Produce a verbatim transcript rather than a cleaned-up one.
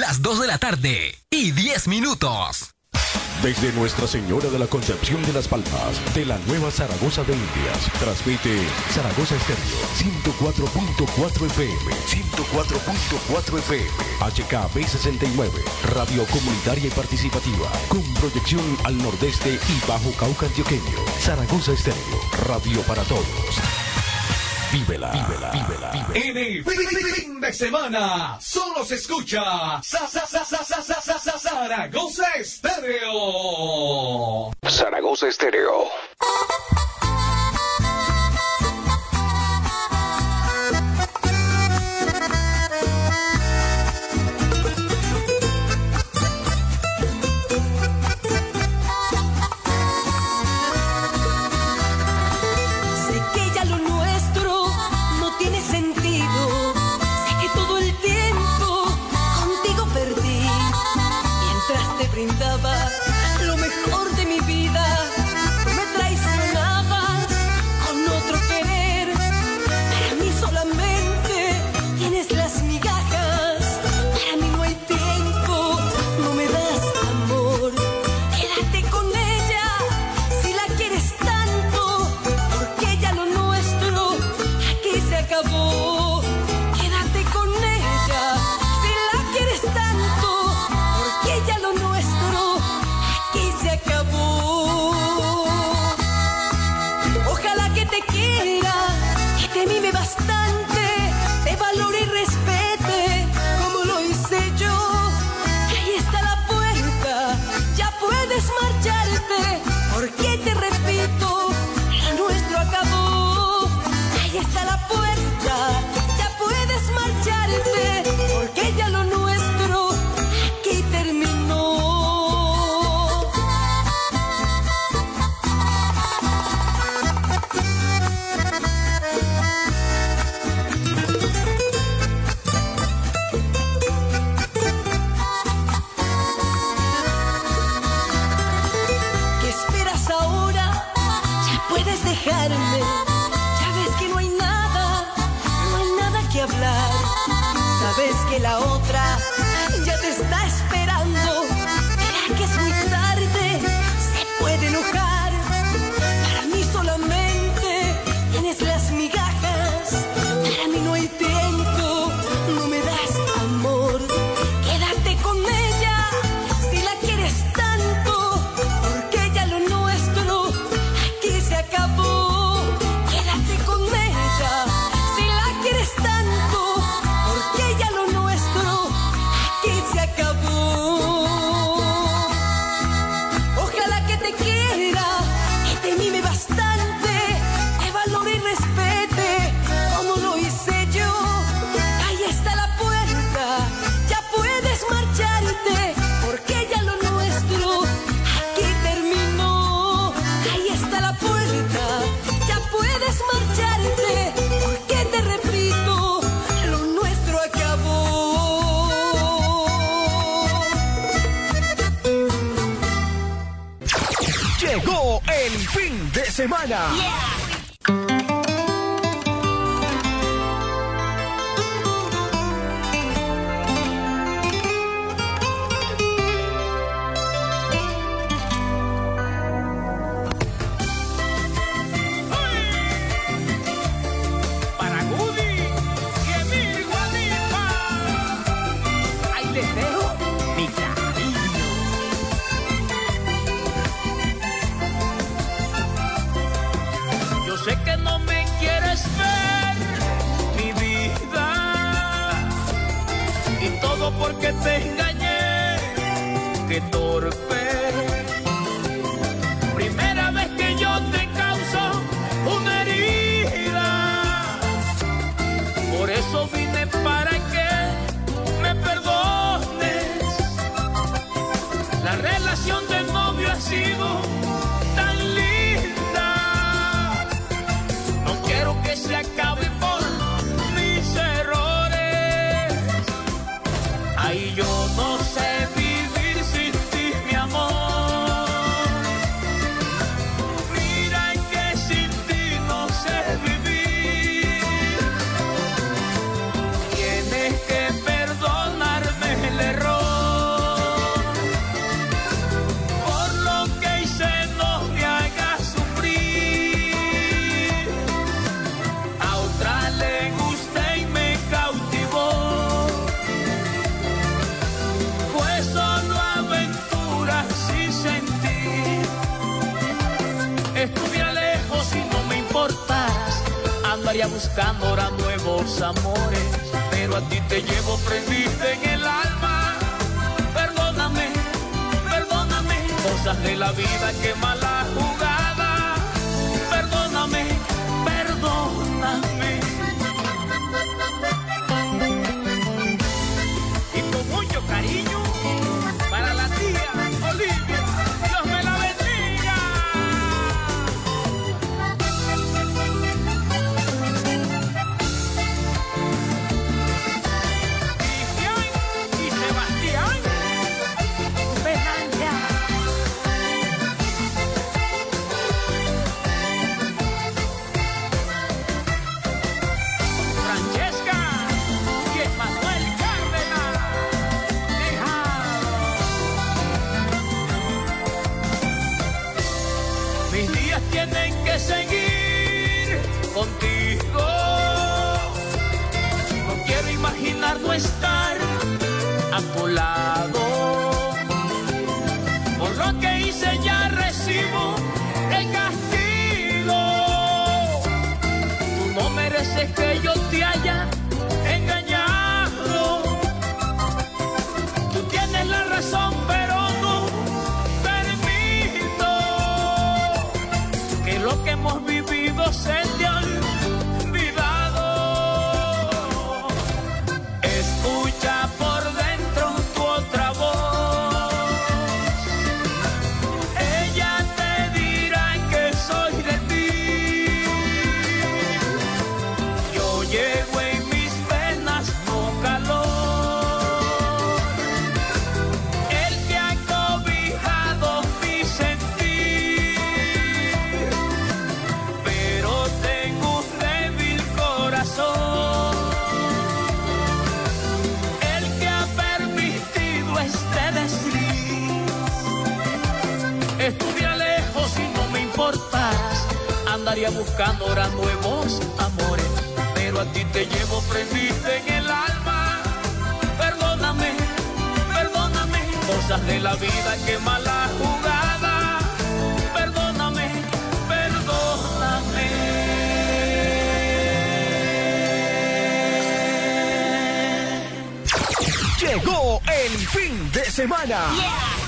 las dos de la tarde y diez minutos. Desde Nuestra Señora de la Concepción de las Palmas, de la Nueva Zaragoza de Indias, transmite Zaragoza Estéreo, ciento cuatro punto cuatro F M, ciento cuatro punto cuatro F M, H K B sesenta y nueve, radio comunitaria y participativa, con proyección al nordeste y Bajo Cauca antioqueño. Zaragoza Estéreo, radio para todos. Vívela, vívela, vívela, vívela. En el fin de semana solo se escucha sa, sa, sa, sa, sa, sa, sa, sa, Zaragoza Estéreo. Zaragoza Estéreo. Lo mejor de mi vida, me traicionabas con otro querer. Para mí solamente tienes las migajas, para mí no hay tiempo, no me das amor. Quédate con ella si la quieres tanto, porque ya lo nuestro aquí se acabó. Quédate con ella si la quieres tanto, porque ya lo nuestro aquí se acabó. Ojalá que te quiera, que te mime bastante, te valore y respete como lo hice yo. Ahí está la puerta, ya puedes marcharte, porque te repito, lo nuestro acabó. Ahí está la puerta, ya puedes marcharte, porque ya lo nuestro aquí terminó. ¿Qué esperas ahora? Ya puedes dejarme. Ya ves que no hay nada, no hay nada que hablar. Sabes que la otra ya te está esperando. Verá que es muy tarde, se puede enojar. Para mí solamente tienes las migajas, para mí no hay tiempo, no me das amor. Quédate con ella si la quieres tanto, porque ya lo nuestro aquí se acabó. Quédate con ella si la quieres tanto, porque ya lo nuestro aquí se acabó. Ojalá que te quiera, que te mime bastante, te valore y respete como lo hice yo. Ahí está la puerta, ya puedes marcharte, porque ya lo nuestro aquí terminó. Ahí está la puerta, ya puedes marcharte, porque te repito, lo nuestro acabó. Llegó el fin de semana. Para Woody y Emilio Guadipa. Ahí les dejo mi cariño. Yo sé que no me quieres ver, mi vida, y todo porque te engañé, qué torpe. Primera vez que yo te causo una herida, por eso vine para que me perdones. La relación del novio ha sido tan linda, no quiero que se acabe por mis errores. Ay, yo no sé vivir sin ti, mi amor. Mira que sin ti no sé vivir. Tienes que perdonarme el error. Andaría buscando ahora nuevos amores, pero a ti te llevo prendida en el alma. Perdóname, perdóname, cosas de la vida, que mala jugada. Perdóname, perdóname. Y con mucho cariño para la tía Olivia, Dios me la bendiga. Cristian y Sebastián Benalla. Francesca y Emanuel Cárdenas. Mis días tienen que seguir contigo. No quiero imaginar no estar a tu lado. Por lo que hice ya recibo el castigo. Tú no mereces que yo te haya engañado. Tú tienes la razón, pero no permito que lo que hemos vivido se te ha olvidado. Escucha por dentro tu otra voz. Ella te dirá que soy de ti. Yo llevo en mis venas tu calor. Él te ha cobijado mi sentir. Pero tengo un débil corazón. El que ha permitido este desliz. Estuviera lejos y no me importaras. Andaría buscando ahora nuevos amores, pero a ti te llevo prendida en el alma. Perdóname, perdóname, cosas de la vida, que mala jugada. Perdóname, perdóname. Llegó el fin de semana.